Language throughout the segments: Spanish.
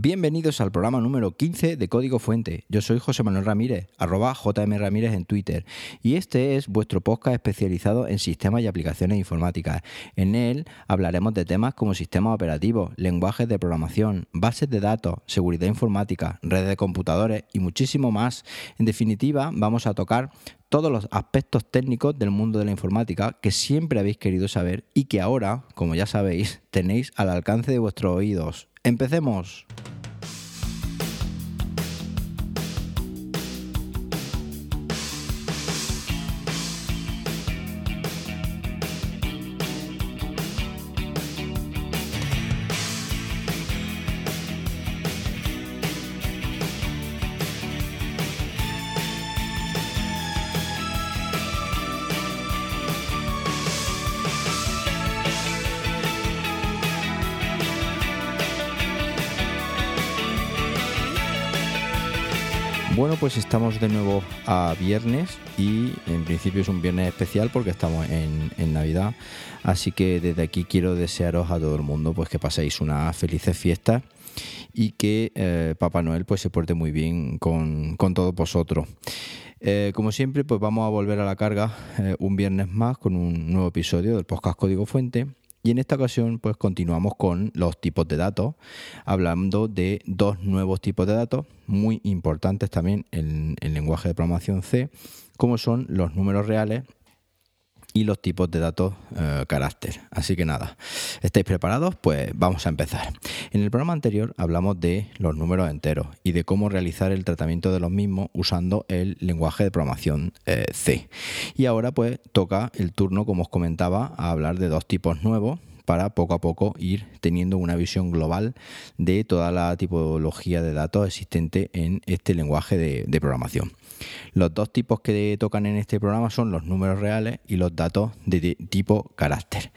Bienvenidos al programa número 15 de Código Fuente. Yo soy José Manuel Ramírez, @JMRamírez en Twitter, y este es vuestro podcast especializado en sistemas y aplicaciones informáticas. En él hablaremos de temas como sistemas operativos, lenguajes de programación, bases de datos, seguridad informática, redes de computadores y muchísimo más. En definitiva, vamos a tocar todos los aspectos técnicos del mundo de la informática que siempre habéis querido saber y que ahora, como ya sabéis, tenéis al alcance de vuestros oídos. ¡Empecemos! Bueno, pues estamos de nuevo a viernes y en principio es un viernes especial porque estamos en Navidad, así que desde aquí quiero desearos a todo el mundo pues que paséis unas felices fiestas y que Papá Noel pues se porte muy bien con todos vosotros. Como siempre, pues vamos a volver a la carga un viernes más con un nuevo episodio del podcast Código Fuente. Y en esta ocasión pues continuamos con los tipos de datos, hablando de dos nuevos tipos de datos muy importantes también en el lenguaje de programación C, como son los números reales y los tipos de datos carácter. Así que nada, ¿estáis preparados? Pues vamos a empezar. En el programa anterior hablamos de los números enteros y de cómo realizar el tratamiento de los mismos usando el lenguaje de programación C. Y ahora pues toca el turno, como os comentaba, a hablar de dos tipos nuevos para poco a poco ir teniendo una visión global de toda la tipología de datos existente en este lenguaje de programación. Los dos tipos que tocan en este programa son los números reales y los datos de tipo carácter.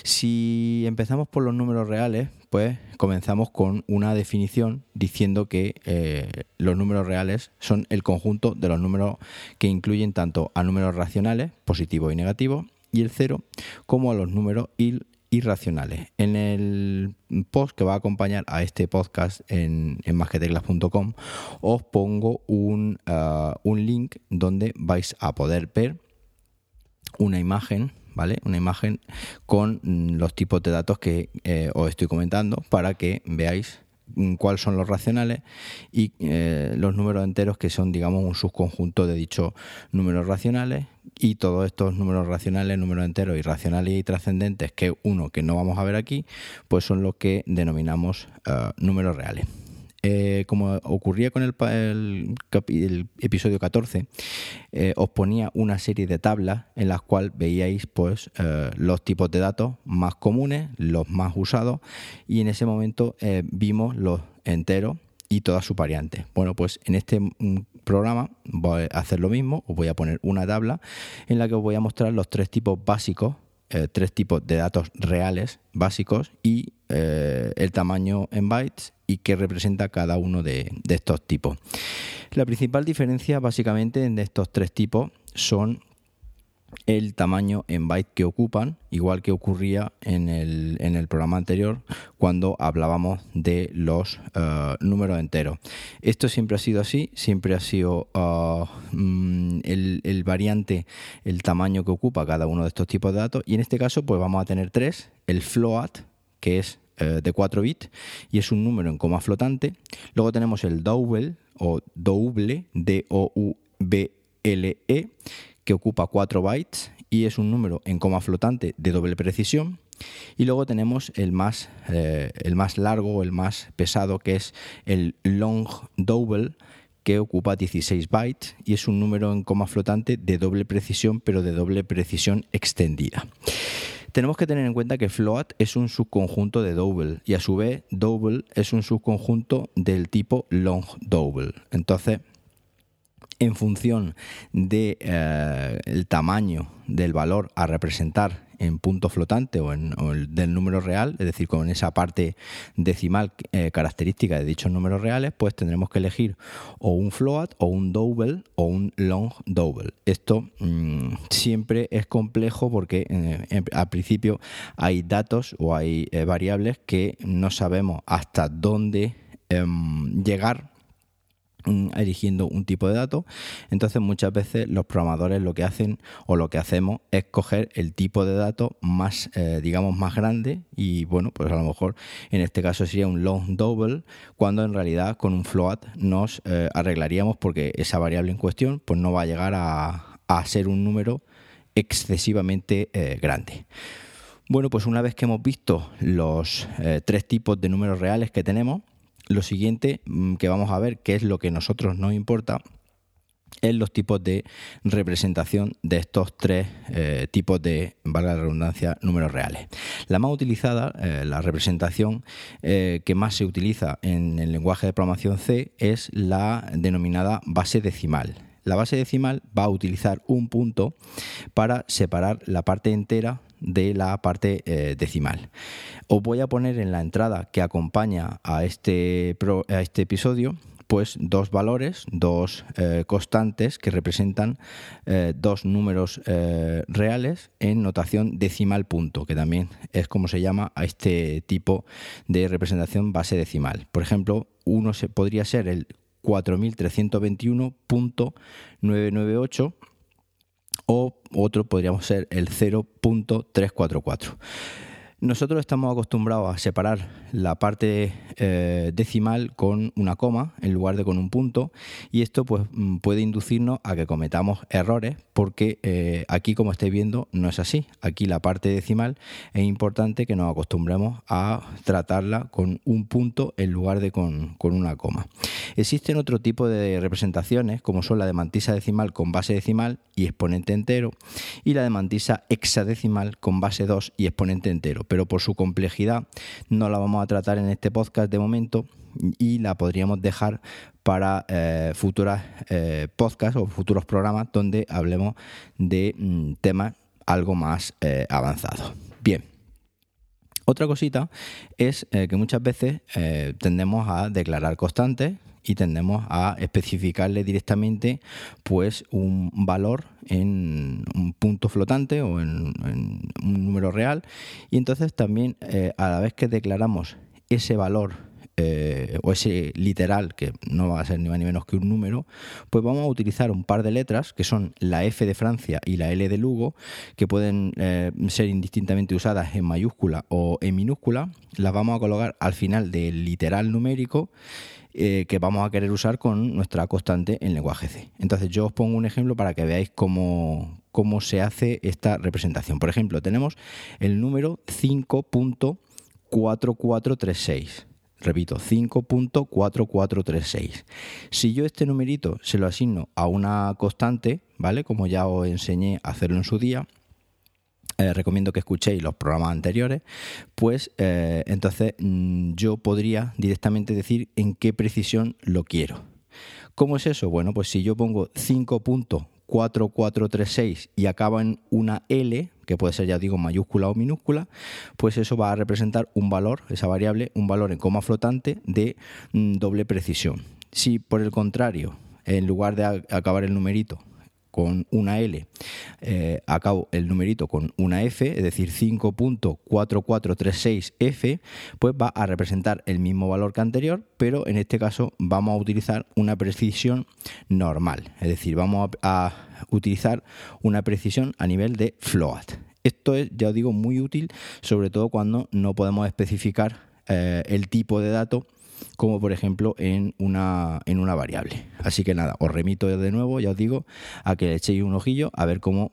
Si empezamos por los números reales, pues comenzamos con una definición diciendo que los números reales son el conjunto de los números que incluyen tanto a números racionales, positivos y negativos, y el cero, como a los números irracionales. En el post que va a acompañar a este podcast en masqueteclas.com os pongo un link donde vais a poder ver una imagen, ¿vale? Una imagen con los tipos de datos que os estoy comentando para que veáis cuáles son los racionales y los números enteros, que son, digamos, un subconjunto de dichos números racionales, y todos estos números racionales, números enteros, irracionales y trascendentes, que que no vamos a ver aquí, pues son los que denominamos números reales. Como ocurría con el episodio 14, os ponía una serie de tablas en las cuales veíais pues los tipos de datos más comunes, los más usados, y en ese momento vimos los enteros y todas sus variantes. Bueno, pues en este programa voy a hacer lo mismo. Os voy a poner una tabla en la que os voy a mostrar los tres tipos básicos, tres tipos de datos reales básicos y el tamaño en bytes y qué representa cada uno de estos tipos. La principal diferencia básicamente de estos tres tipos son el tamaño en bytes que ocupan, igual que ocurría en el programa anterior cuando hablábamos de los números enteros. Esto siempre ha sido así, siempre ha sido el variante, el tamaño que ocupa cada uno de estos tipos de datos, y en este caso pues vamos a tener tres: el float, que es de 4 bits y es un número en coma flotante. Luego tenemos el double o double, D-O-U-B-L-E, que ocupa 4 bytes y es un número en coma flotante de doble precisión. Y luego tenemos el más largo, el más pesado, que es el long double, que ocupa 16 bytes y es un número en coma flotante de doble precisión, pero de doble precisión extendida. Tenemos que tener en cuenta que float es un subconjunto de double y a su vez double es un subconjunto del tipo long double. Entonces, en función de el tamaño del valor a representar en punto flotante o del número real, es decir, con esa parte decimal característica de dichos números reales, pues tendremos que elegir o un float o un double o un long double. Esto siempre es complejo porque al principio hay datos o hay variables que no sabemos hasta dónde llegar eligiendo un tipo de dato. Entonces muchas veces los programadores lo que hacen o lo que hacemos es coger el tipo de dato más digamos más grande, y bueno, pues a lo mejor en este caso sería un long double, cuando en realidad con un float nos arreglaríamos, porque esa variable en cuestión pues no va a llegar a ser un número excesivamente grande. Bueno, pues una vez que hemos visto los 3 tipos de números reales que tenemos, lo siguiente que vamos a ver, que es lo que a nosotros nos importa, es los tipos de representación de estos 3 tipos de, valga la redundancia, números reales. La más utilizada, la representación que más se utiliza en el lenguaje de programación C, es la denominada base decimal. La base decimal va a utilizar un punto para separar la parte entera de la parte decimal. Os voy a poner en la entrada que acompaña a este episodio pues 2 valores, 2 constantes que representan 2 números reales en notación decimal punto, que también es como se llama a este tipo de representación base decimal. Por ejemplo, uno podría ser el 4321.998 o otro podríamos ser el 0.344. Nosotros estamos acostumbrados a separar la parte decimal con una coma en lugar de con un punto, y esto pues puede inducirnos a que cometamos errores, porque aquí, como estáis viendo, no es así. Aquí la parte decimal es importante que nos acostumbremos a tratarla con un punto en lugar de con una coma. Existen otro tipo de representaciones, como son la de mantisa decimal con base decimal y exponente entero, y la de mantisa hexadecimal con base 2 y exponente entero, pero por su complejidad no la vamos a tratar en este podcast de momento, y la podríamos dejar para futuras podcasts o futuros programas donde hablemos de temas algo más avanzados. Bien. Otra cosita es que muchas veces tendemos a declarar constantes y tendemos a especificarle directamente pues un valor en un punto flotante o en un número real, y entonces también a la vez que declaramos ese valor o ese literal, que no va a ser ni más ni menos que un número, pues vamos a utilizar un par de letras que son la F de Francia y la L de Lugo, que pueden ser indistintamente usadas en mayúscula o en minúscula. Las vamos a colocar al final del literal numérico que vamos a querer usar con nuestra constante en lenguaje C. Entonces yo os pongo un ejemplo para que veáis cómo se hace esta representación. Por ejemplo, tenemos el número 5.4436. Repito, 5.4436. Si yo este numerito se lo asigno a una constante, ¿vale? Como ya os enseñé a hacerlo en su día, recomiendo que escuchéis los programas anteriores, pues entonces yo podría directamente decir en qué precisión lo quiero. ¿Cómo es eso? Bueno, pues si yo pongo 5.4436 y acaba en una L, que puede ser, ya digo, mayúscula o minúscula, pues eso va a representar un valor, esa variable, un valor en coma flotante de doble precisión. Si por el contrario, en lugar de acabar el numerito con una L, acabo el numerito con una F, es decir, 5.4436F, pues va a representar el mismo valor que anterior, pero en este caso vamos a utilizar una precisión normal, es decir, vamos a utilizar una precisión a nivel de float. Esto es, ya os digo, muy útil, sobre todo cuando no podemos especificar el tipo de dato, como por ejemplo en una variable. Así que nada, os remito de nuevo, ya os digo, a que le echéis un ojillo a ver cómo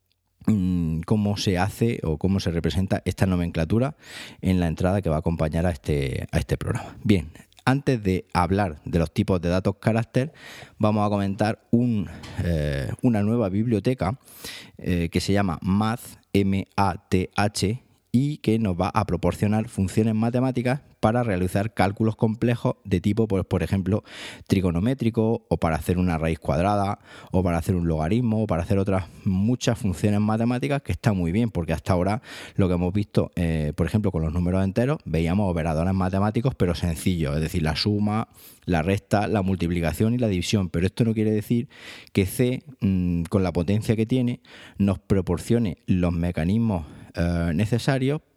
se hace o cómo se representa esta nomenclatura en la entrada que va a acompañar a este programa. Bien, antes de hablar de los tipos de datos carácter, vamos a comentar una nueva biblioteca que se llama Math, M-A-T-H, y que nos va a proporcionar funciones matemáticas para realizar cálculos complejos de tipo, pues, por ejemplo, trigonométrico, o para hacer una raíz cuadrada, o para hacer un logaritmo, o para hacer otras muchas funciones matemáticas, que está muy bien, porque hasta ahora lo que hemos visto, por ejemplo, con los números enteros, veíamos operadores matemáticos, pero sencillos, es decir, la suma, la resta, la multiplicación y la división. Pero esto no quiere decir que C, con la potencia que tiene, nos proporcione los mecanismos necesarios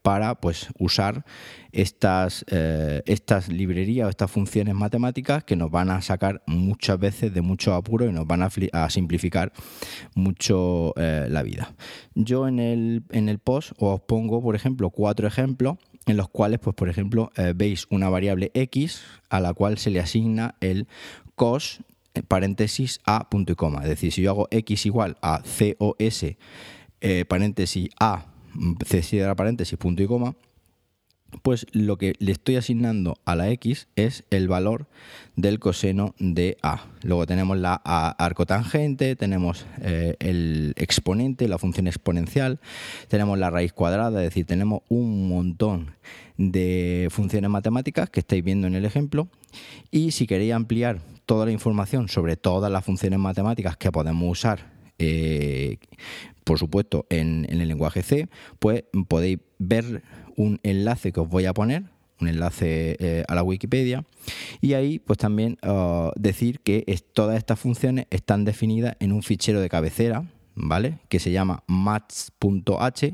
para pues usar estas librerías o estas funciones matemáticas que nos van a sacar muchas veces de mucho apuro y nos van a simplificar mucho la vida. Yo en el post os pongo, por ejemplo, 4 ejemplos en los cuales, pues por ejemplo, veis una variable x a la cual se le asigna el cos paréntesis a punto y coma. Es decir, si yo hago x igual a cos paréntesis a c cierra paréntesis punto y coma, pues lo que le estoy asignando a la x es el valor del coseno de a. Luego tenemos la arcotangente, tenemos el exponente, la función exponencial, tenemos la raíz cuadrada, es decir, tenemos un montón de funciones matemáticas que estáis viendo en el ejemplo. Y si queréis ampliar toda la información sobre todas las funciones matemáticas que podemos usar, por supuesto, en el lenguaje C, pues podéis ver un enlace que os voy a poner, un enlace a la Wikipedia, y ahí pues también decir que todas estas funciones están definidas en un fichero de cabecera, ¿vale? Que se llama maths.h,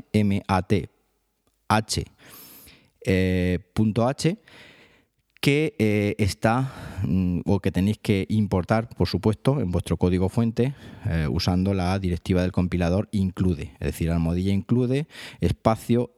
math.h, que está o que tenéis que importar, por supuesto, en vuestro código fuente usando la directiva del compilador include, es decir, almohadilla include espacio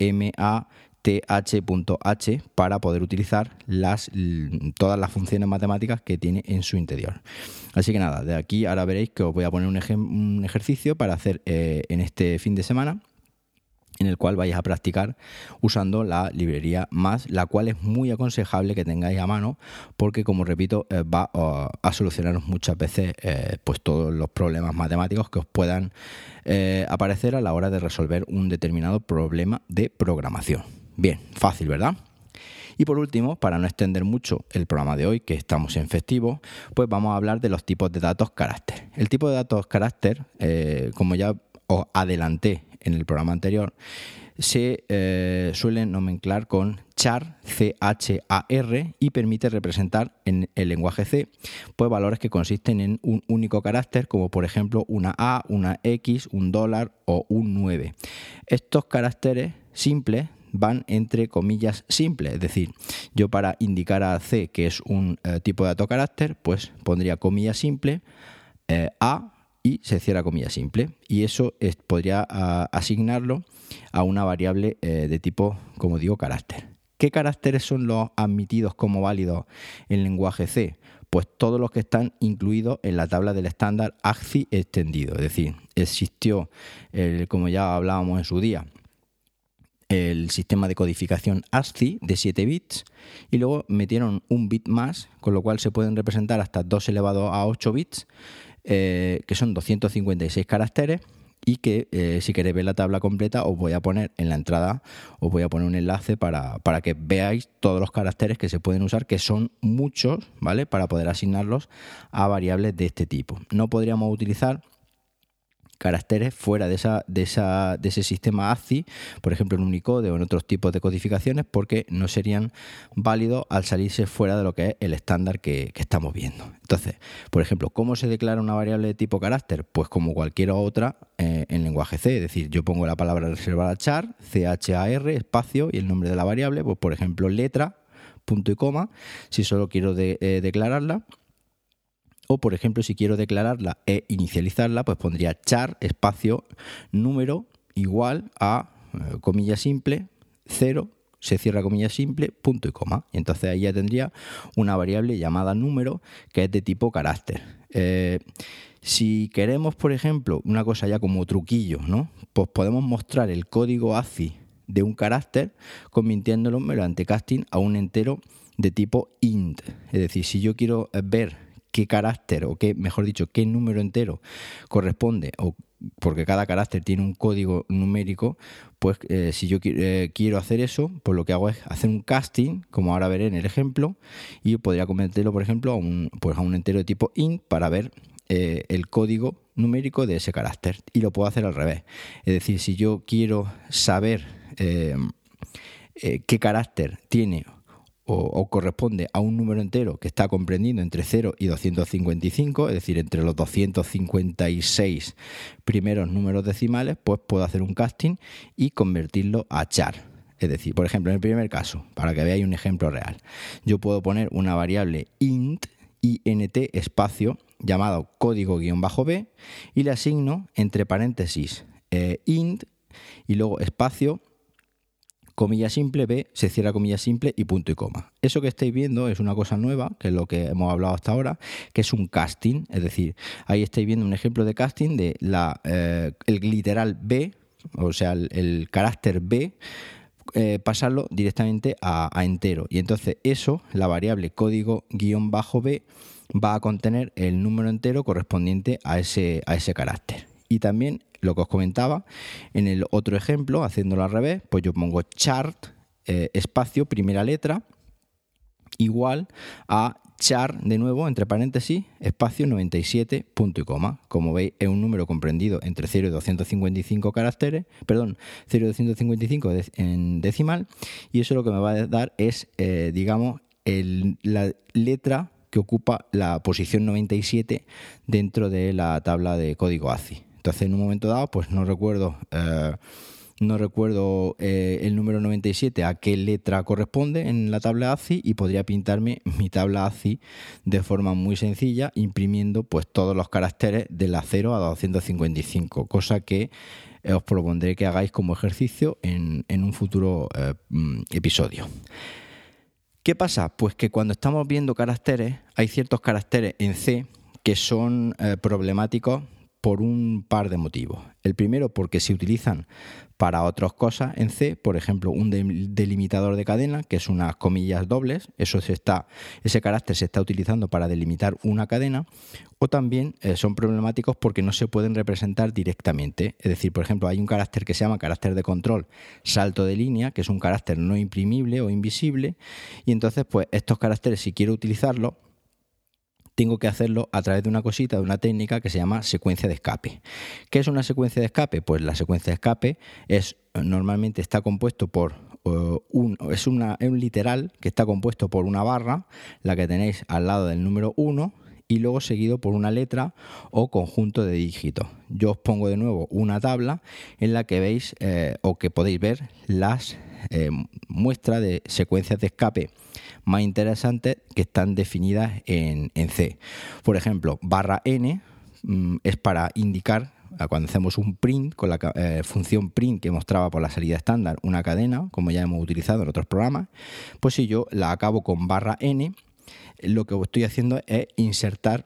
math.h para poder utilizar todas las funciones matemáticas que tiene en su interior. Así que nada, de aquí ahora veréis que os voy a poner un ejercicio para hacer en este fin de semana, en el cual vais a practicar usando la librería Math, la cual es muy aconsejable que tengáis a mano porque, como repito, va a solucionaros muchas veces pues todos los problemas matemáticos que os puedan aparecer a la hora de resolver un determinado problema de programación. Bien, fácil, ¿verdad? Y por último, para no extender mucho el programa de hoy, que estamos en festivo, pues vamos a hablar de los tipos de datos carácter. El tipo de datos carácter, como ya os adelanté en el programa anterior, se suelen nomenclar con char, C-H-A-R, y permite representar en el lenguaje C pues valores que consisten en un único carácter, como por ejemplo una A, una X, un dólar o un 9. Estos caracteres simples van entre comillas simples, es decir, yo para indicar a C que es un tipo de dato carácter, pues pondría comilla simple, A, y se cierra comilla simple, y eso podría asignarlo a una variable de tipo, como digo, carácter. ¿Qué caracteres son los admitidos como válidos en lenguaje C? Pues todos los que están incluidos en la tabla del estándar ASCII extendido, es decir, existió, como ya hablábamos en su día, el sistema de codificación ASCII de 7 bits y luego metieron un bit más, con lo cual se pueden representar hasta 2 elevado a 8 bits, que son 256 caracteres, y que si queréis ver la tabla completa os voy a poner en la entrada, os voy a poner un enlace para que veáis todos los caracteres que se pueden usar, que son muchos, ¿vale? Para poder asignarlos a variables de este tipo. No podríamos utilizar caracteres fuera de ese sistema ASCII, por ejemplo en Unicode o en otros tipos de codificaciones, porque no serían válidos al salirse fuera de lo que es el estándar que estamos viendo. Entonces, por ejemplo, ¿cómo se declara una variable de tipo carácter? Pues como cualquier otra en lenguaje C, es decir, yo pongo la palabra reservada char, C-H-A-R, espacio y el nombre de la variable, pues por ejemplo letra, punto y coma, si solo quiero declararla. O, por ejemplo, si quiero declararla e inicializarla, pues pondría char, espacio, número, igual a, comilla simple, 0, se cierra comilla simple, punto y coma. Y entonces ahí ya tendría una variable llamada número que es de tipo carácter. Si queremos, por ejemplo, una cosa ya como truquillo, ¿no? Pues podemos mostrar el código ASCII de un carácter convirtiéndolo mediante casting a un entero de tipo int. Es decir, si yo quiero ver qué carácter o qué, mejor dicho, qué número entero corresponde, o porque cada carácter tiene un código numérico, pues si yo quiero hacer eso, pues lo que hago es hacer un casting, como ahora veré en el ejemplo, y podría convertirlo, por ejemplo, a un entero de tipo int para ver el código numérico de ese carácter, y lo puedo hacer al revés. Es decir, si yo quiero saber qué carácter tiene o corresponde a un número entero que está comprendido entre 0 y 255, es decir, entre los 256 primeros números decimales, pues puedo hacer un casting y convertirlo a char. Es decir, por ejemplo, en el primer caso, para que veáis un ejemplo real, yo puedo poner una variable int espacio llamado código-b y le asigno entre paréntesis int y luego espacio comilla simple b, se cierra comilla simple y punto y coma. Eso que estáis viendo es una cosa nueva, que es lo que hemos hablado hasta ahora, que es un casting. Es decir, ahí estáis viendo un ejemplo de casting de el literal b, o sea, el carácter b, pasarlo directamente a entero. Y entonces eso, la variable código-b, va a contener el número entero correspondiente a ese carácter. Y también lo que os comentaba, en el otro ejemplo, haciéndolo al revés, pues yo pongo chart, espacio, primera letra, igual a char, de nuevo, entre paréntesis, espacio 97, punto y coma. Como veis, es un número comprendido entre 0 y 255 caracteres, 0 y 255 en decimal, y eso lo que me va a dar es, la letra que ocupa la posición 97 dentro de la tabla de código ASCII. Entonces, en un momento dado, pues no recuerdo el número 97 a qué letra corresponde en la tabla ASCII y podría pintarme mi tabla ASCII de forma muy sencilla, imprimiendo pues todos los caracteres de la 0 a 255, cosa que os propondré que hagáis como ejercicio en un futuro episodio. ¿Qué pasa? Pues que cuando estamos viendo caracteres, hay ciertos caracteres en C que son problemáticos por un par de motivos. El primero, porque se utilizan para otras cosas en C, por ejemplo, un delimitador de cadena, que es unas comillas dobles, ese carácter se está utilizando para delimitar una cadena, o también son problemáticos porque no se pueden representar directamente. Es decir, por ejemplo, hay un carácter que se llama carácter de control, salto de línea, que es un carácter no imprimible o invisible, y entonces, pues, estos caracteres, si quiero utilizarlos, tengo que hacerlo a través de una cosita, de una técnica que se llama secuencia de escape. ¿Qué es una secuencia de escape? Pues la secuencia de escape normalmente está compuesto por un literal que está compuesto por una barra, la que tenéis al lado del número 1, y luego seguido por una letra o conjunto de dígitos. Yo os pongo de nuevo una tabla en la que veis o que podéis ver las muestras de secuencias de escape más interesantes que están definidas en C. Por ejemplo, barra n es para indicar, cuando hacemos un print, con la función print que mostraba por la salida estándar una cadena, como ya hemos utilizado en otros programas, pues si yo la acabo con barra n, lo que estoy haciendo es insertar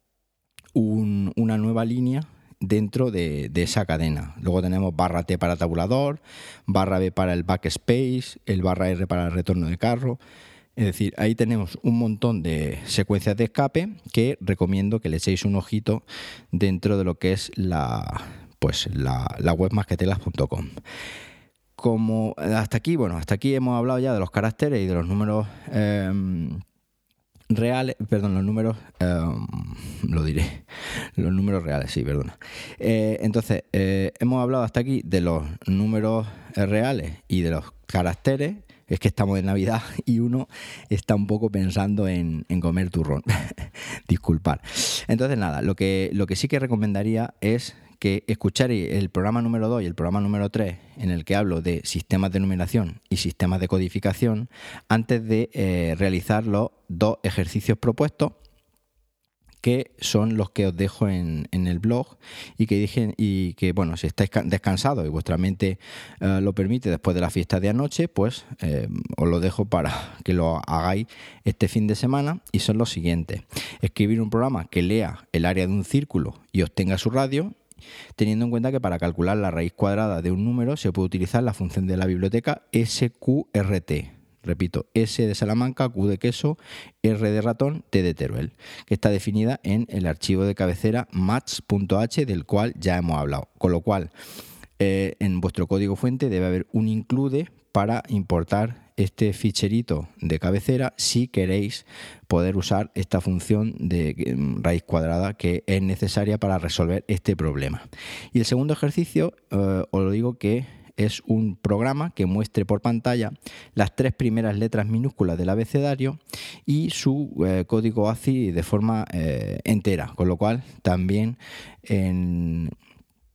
una nueva línea dentro de esa cadena. Luego tenemos barra T para tabulador, barra B para el backspace, el barra R para el retorno de carro. Es decir, ahí tenemos un montón de secuencias de escape que recomiendo que le echéis un ojito dentro de lo que es la web masquetelas.com. Como hasta aquí hemos hablado ya de los caracteres y de los números reales, perdón, los números reales, sí, perdona. Entonces, hemos hablado hasta aquí de los números reales y de los caracteres. Es que estamos en Navidad y uno está un poco pensando en comer turrón. Disculpad. Entonces, nada, lo que sí que recomendaría es que escucharéis el programa número 2 y el programa número 3, en el que hablo de sistemas de numeración y sistemas de codificación, antes de realizar los dos ejercicios propuestos, que son los que os dejo en el blog y que bueno, si estáis descansados y vuestra mente lo permite después de la fiesta de anoche, pues os lo dejo para que lo hagáis este fin de semana, y son los siguientes: escribir un programa que lea el área de un círculo y obtenga su radio, teniendo en cuenta que para calcular la raíz cuadrada de un número se puede utilizar la función de la biblioteca SQRT. Repito, S de Salamanca, Q de queso, R de ratón, T de Teruel, que está definida en el archivo de cabecera match.h, del cual ya hemos hablado. Con lo cual, en vuestro código fuente debe haber un include para importar este ficherito de cabecera si queréis poder usar esta función de raíz cuadrada que es necesaria para resolver este problema. Y el segundo ejercicio, os lo digo que es un programa que muestre por pantalla las 3 primeras letras minúsculas del abecedario y su código ASCII de forma entera, con lo cual también en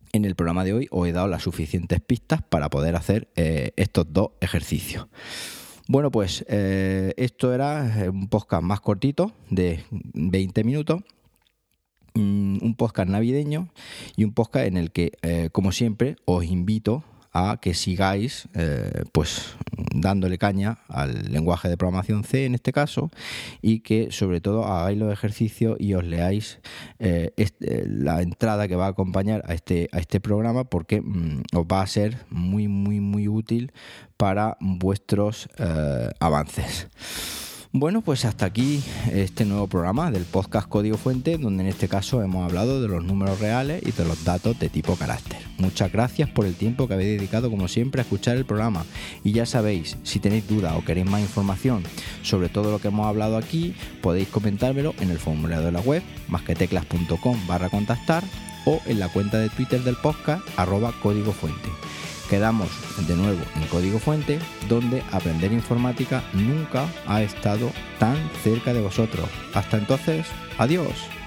en el programa de hoy os he dado las suficientes pistas para poder hacer estos 2 ejercicios. Bueno, pues esto era un podcast más cortito, de 20 minutos, un podcast navideño y un podcast en el que, como siempre, os invito a que sigáis pues dándole caña al lenguaje de programación C en este caso, y que sobre todo hagáis los ejercicios y os leáis la entrada que va a acompañar a este programa, porque os va a ser muy muy muy útil para vuestros avances. Bueno, pues hasta aquí este nuevo programa del podcast Código Fuente, donde en este caso hemos hablado de los números reales y de los datos de tipo carácter. Muchas gracias por el tiempo que habéis dedicado, como siempre, a escuchar el programa. Y ya sabéis, si tenéis dudas o queréis más información sobre todo lo que hemos hablado aquí, podéis comentármelo en el formulario de la web, masqueteclas.com/contactar, o en la cuenta de Twitter del podcast, @Código Fuente. Quedamos de nuevo en Código Fuente, donde aprender informática nunca ha estado tan cerca de vosotros. Hasta entonces, adiós.